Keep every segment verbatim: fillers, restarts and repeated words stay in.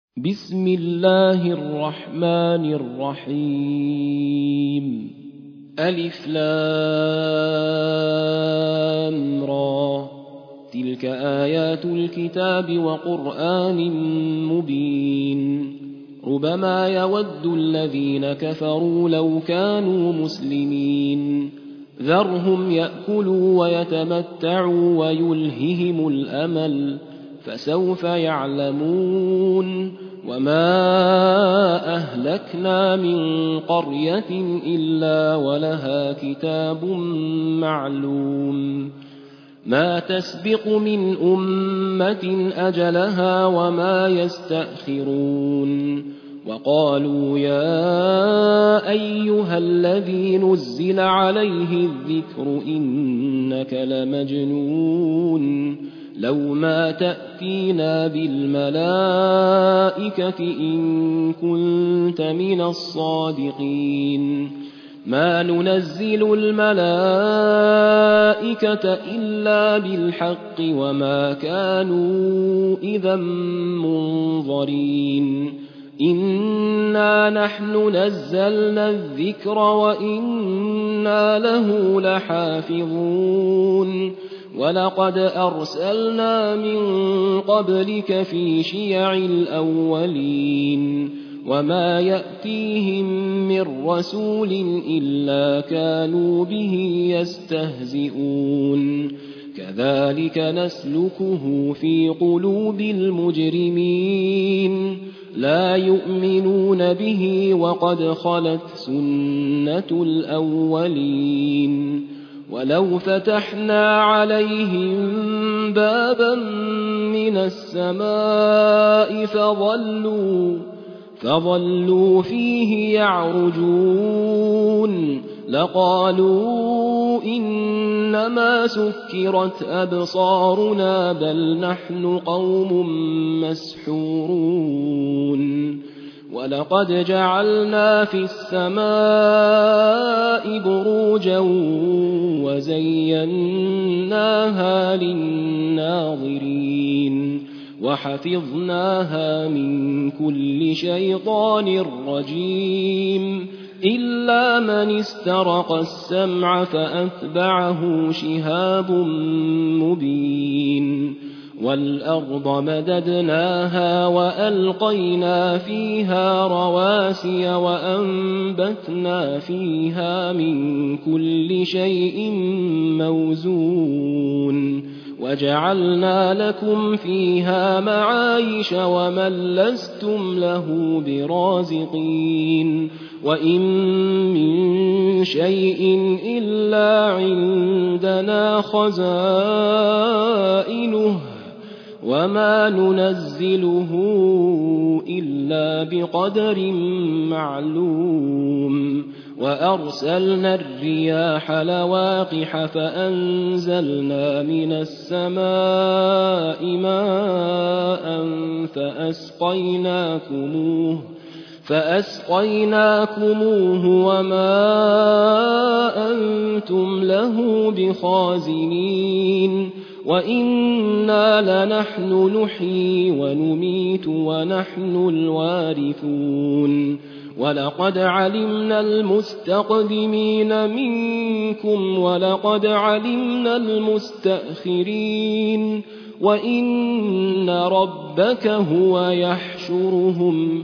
بسم الله الرحمن الرحيم ألف لام را تلك آيات الكتاب وقرآن مبين ربما يود الذين كفروا لو كانوا مسلمين ذرهم يأكلوا ويتمتعوا ويلههم الأمل فسوف يعلمون وما أهلكنا من قرية إلا ولها كتاب معلوم ما تسبق من أمة أجلها وما يستأخرون وقالوا يا أيها الذي نزل عليه الذكر إنك لمجنون لو ما تأتينا بالملائكة إن كنت من الصادقين ما ننزل الملائكة إلا بالحق وما كانوا إذا منظرين إنا نحن نزلنا الذكر وإنا له لحافظون ولقد أرسلنا من قبلك في شيع الأولين وما يأتيهم من رسول إلا كانوا به يستهزئون كذلك نسلكه في قلوب المجرمين لا يؤمنون به وقد خلت سنة الأولين ولو فتحنا عليهم بابا من السماء فظلوا, فظلوا فيه يعرجون لقالوا إنما سكرت أبصارنا بل نحن قوم مسحورون ولقد جعلنا في السماء بروجا وزيناها للناظرين وحفظناها من كل شيطان رجيم إلا من استرق السمع فأتبعه شهاب مبين والأرض مددناها وألقينا فيها رواسي وأنبتنا فيها من كل شيء موزون وجعلنا لكم فيها معايش ومن لستم له برازقين وإن من شيء إلا عندنا خزائنه وما ننزله إلا بقدر معلوم وأرسلنا الرياح لواقح فأنزلنا من السماء ماء فأسقيناكموه فأسقيناكموه وما أنتم له بخازنين وإنا لنحن نحيي ونميت ونحن الوارثون ولقد علمنا المستقدمين منكم ولقد علمنا المستأخرين وإن ربك هو يحشرهم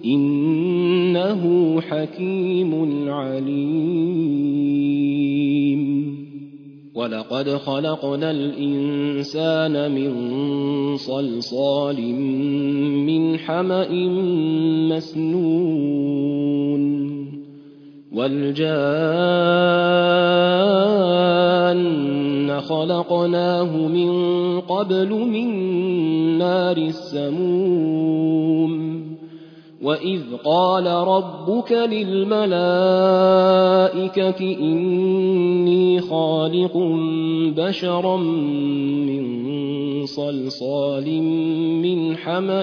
إنه حكيم عليم ولقد خلقنا الإنسان من صلصال من حمأ مسنون والجان خلقناه من قبل من نار السموم وإذ قال ربك للملائكة إني خالق بشرا من صلصال من حمأ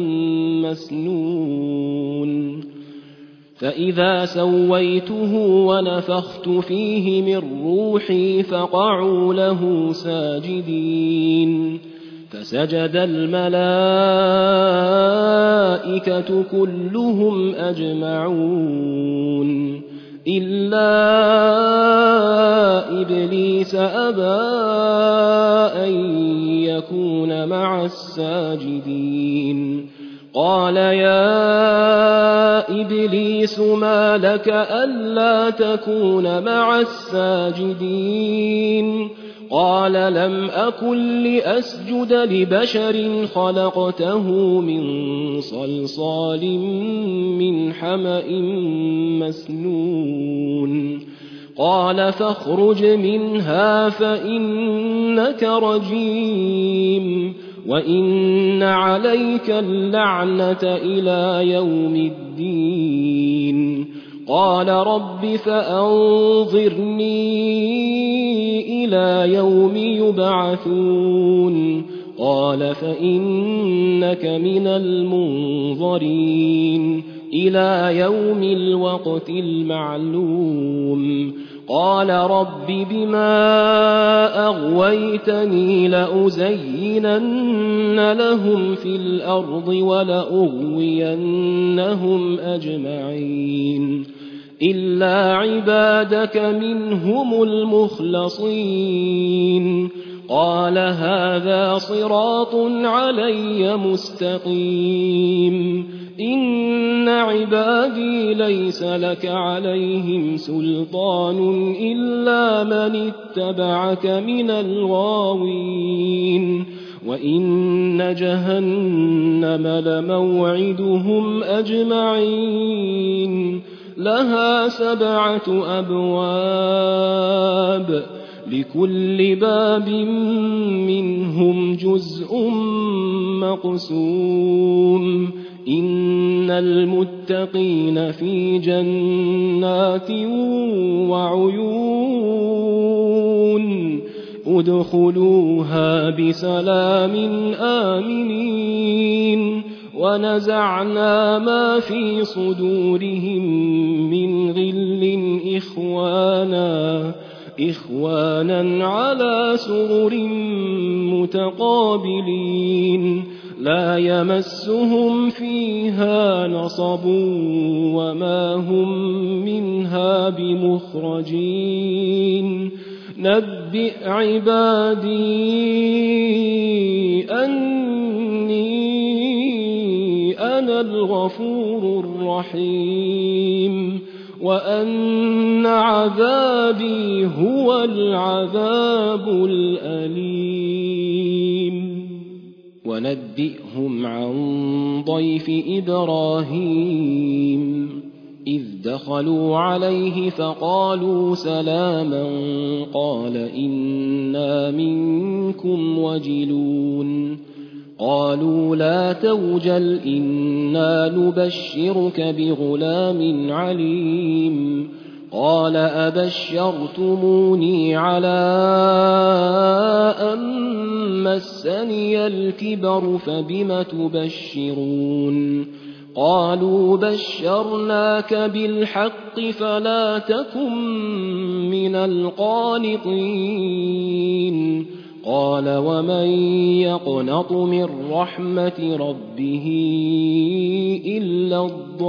مسنون فإذا سويته ونفخت فيه من روحي فقعوا له ساجدين فسجد الملائكة كلهم أجمعون إلا إبليس أبى أن يكون مع الساجدين قال يا إبليس ما لك ألا تكون مع الساجدين قال لم أكن لأسجد لبشر خلقته من صلصال من حمأ مسنون قال فاخرج منها فإنك رجيم وإن عليك اللعنة إلى يوم الدين قال رب فأنظرني إلى يوم يبعثون قال فإنك من المنظرين إلى يوم الوقت المعلوم قال رب بما أغويتني لأزينن لهم في الأرض ولأغوينهم أجمعين إلا عبادك منهم المخلصين قال هذا صراط علي مستقيم إن عبادي ليس لك عليهم سلطان إلا من اتبعك من الغاوين وإن جهنم لموعدهم أجمعين لها سبعة أبواب لكل باب منهم جزء مقسوم إن المتقين في جنات وعيون ادخلوها بسلام آمنين ونزعنا ما في صدورهم من غل إخوانا إخوانا على سرر متقابلين لا يمسهم فيها نصب وما هم منها بمخرجين نبئ عبادي أني أنا الغفور الرحيم وأن عذابي هو العذاب الأليم ونبئهم عن ضيف إبراهيم إذ دخلوا عليه فقالوا سلاما قال إنا منكم وجلون قالوا لا توجل إنا نبشرك بغلام عليم قال أبشرتموني على أن مسني الكبر فبم تبشرون قالوا بشرناك بالحق فلا تكن من القانطين قال ومن يقنط من رحمة ربه إلا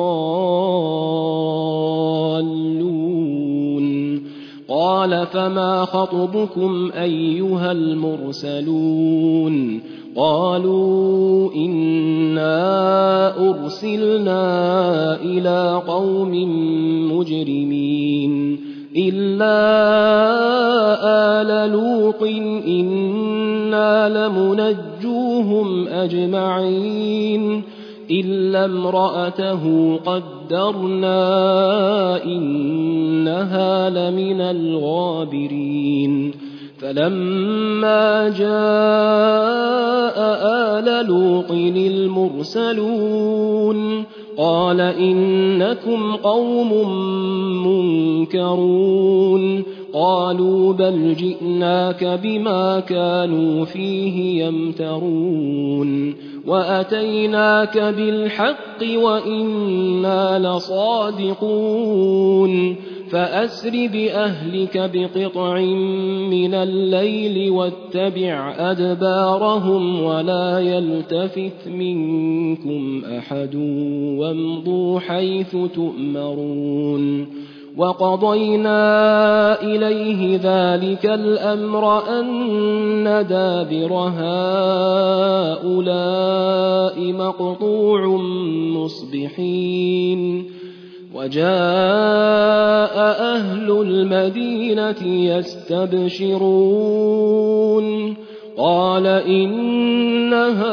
الضالون قال فما خطبكم أيها المرسلون قالوا إنا أرسلنا إلى قوم مجرمين إلا آل لوط إنا لمنجوهم أجمعين إلا امرأته قدرنا إنها لمن الغابرين فلما جاء آل لوط المرسلون قال إنكم قوم منكرون قالوا بل جئناك بما كانوا فيه يمترون وأتيناك بالحق وإنا لصادقون فأسر بأهلك بقطع من الليل واتبع أدبارهم ولا يلتفت منكم أحد وامضوا حيث تؤمرون وقضينا إليه ذلك الأمر أن دابر هؤلاء مقطوع مصبحين وجاء أهل المدينة يستبشرون قال إن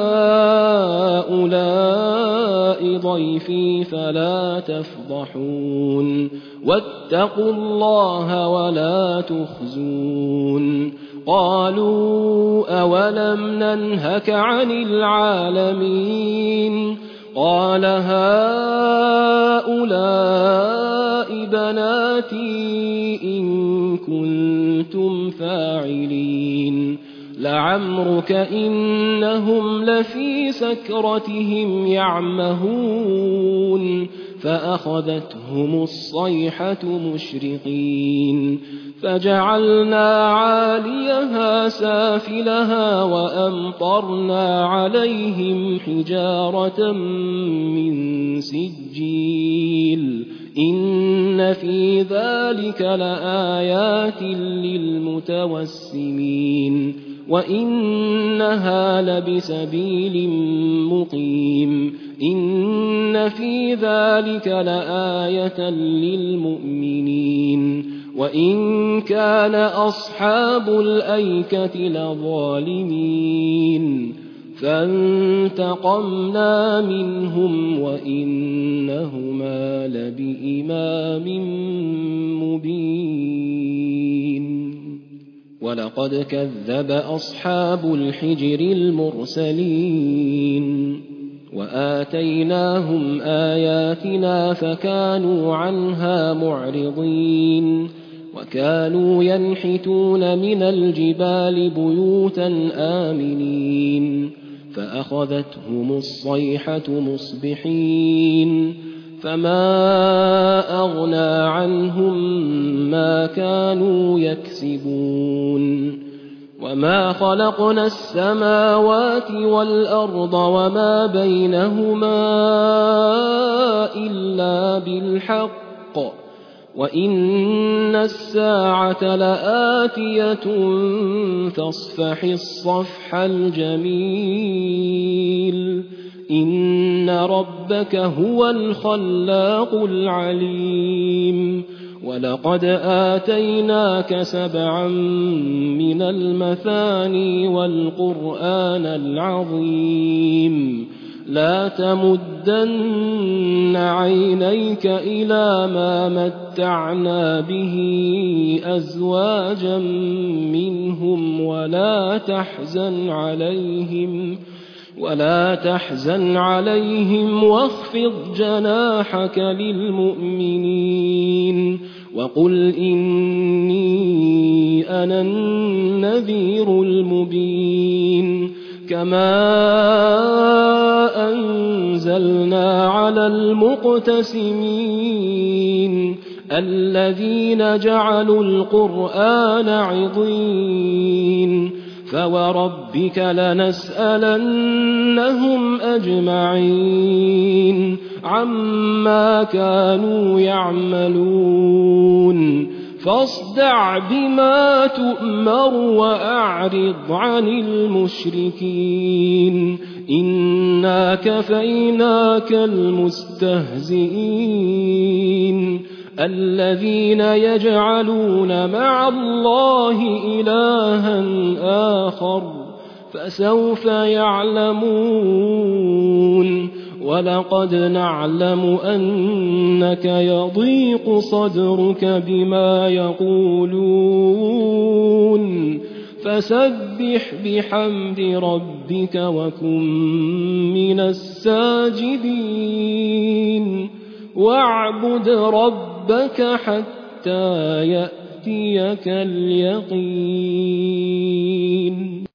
هؤلاء ضيفي فلا تفضحون واتقوا الله ولا تخزون قالوا أولم ننهك عن العالمين قال هؤلاء بناتي إن كنتم فاعلين لعمرك إنهم لفي سكرتهم يعمهون فأخذتهم الصيحة مشرقين فجعلنا عاليها سافلها وأمطرنا عليهم حجارة من سجيل إن في ذلك لآيات للمتوسمين وإنها لبسبيل مقيم إن في ذلك لآية للمؤمنين وإن كان أصحاب الأيكة لظالمين فانتقمنا منهم وإنهما لبإمام مبين ولقد كذب أصحاب الحجر المرسلين وآتيناهم آياتنا فكانوا عنها معرضين وكانوا ينحتون من الجبال بيوتا آمنين فأخذتهم الصيحة مصبحين فما أغنى عنهم ما كانوا يكسبون وما خلقنا السماوات والأرض وما بينهما إلا بالحق وإن الساعة لآتية فاصفح الصفح الجميل إن ربك هو الخلاق العليم ولقد آتيناك سبعا من المثاني والقرآن العظيم لا تمدن عينيك إلى ما متعنا به أزواجا منهم ولا تحزن عليهم ولا تحزن عليهم واخفض جناحك للمؤمنين وقل إني أنا النذير المبين كما أنزلنا على المقتسمين الذين جعلوا القرآن عضين فوربك لنسألنهم أجمعين عما كانوا يعملون فاصدع بما تؤمر وأعرض عن المشركين إنا كفيناك المستهزئين الذين يجعلون مع الله إلها آخر فسوف يعلمون ولقد نعلم أنك يضيق صدرك بما يقولون فسبح بحمد ربك وكن من الساجدين واعبد ربك حتى يأتيك اليقين.